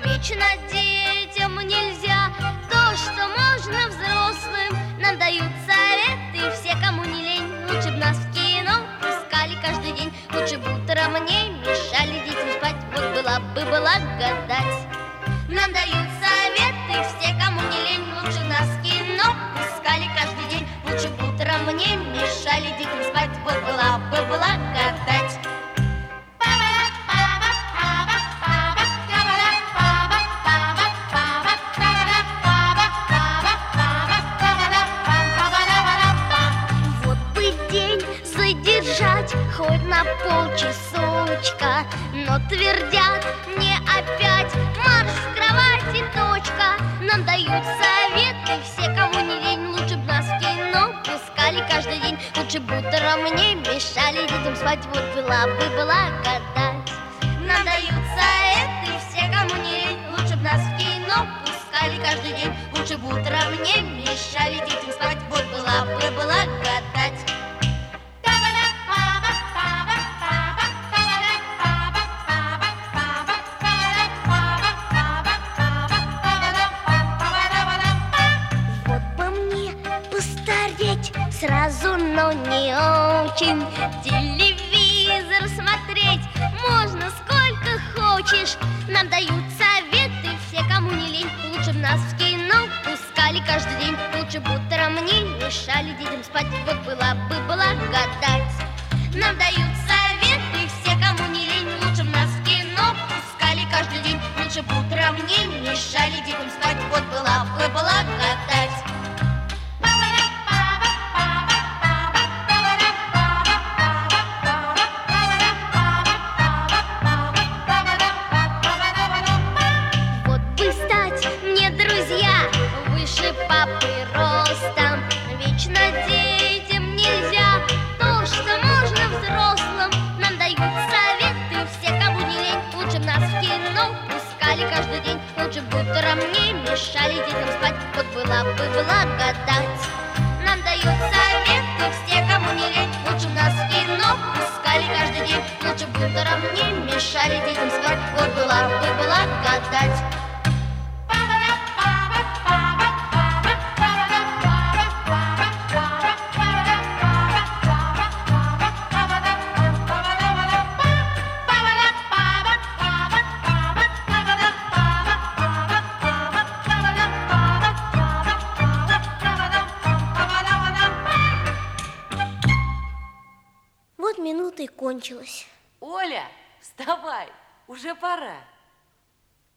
Вечно детям нельзя то, что можно взрослым. Нам дают советы все, кому не лень. Лучше б нас в кино пускали каждый день. Лучше б утром не мешали детям спать. Вот была бы благодать. Нам дают советы все, кому не лень. Лучше б нас в кино пускали каждый день. Лучше б утром не мешали детям спать. Вот была бы благодать. Хоть на полчасочка, но твердят мне опять: марш в кровати, точка. Нам дают советы все, кому не лень. Лучше б нас в кино пускали каждый день. Лучше б утром не мешали детям спать. Вот была бы благодать. Нам дают советы все, кому не лень. Лучше б нас в кино пускали каждый день. Лучше б утром не мешали детям спать. Вот была бы благодать. Сразу, но не очень. Телевизор смотреть можно сколько хочешь. Нам дают советы все, кому не лень. Лучше б нас в кино пускали каждый день. Лучше б утром не мешали детям спать. Вот была бы благодать. Нам дают советы все, кому не лень. Лучше б нас в кино пускали каждый день. Лучше б утром не мешали детям спать. Вот была бы благодать. Папы ростом. Вечно детям нельзя то, что можно взрослым. Нам дают советы все, кому не лень. Лучше б нас в кино пускали каждый день. Лучше б утром не мешали детям спать. Вот была бы благодать. Нам дают советы все, кому не лень. Лучше б нас в кино пускали каждый день. Лучше б утром не мешали детям спать. Вот была бы благодать. Минута и кончилась. Оля, вставай, уже пора.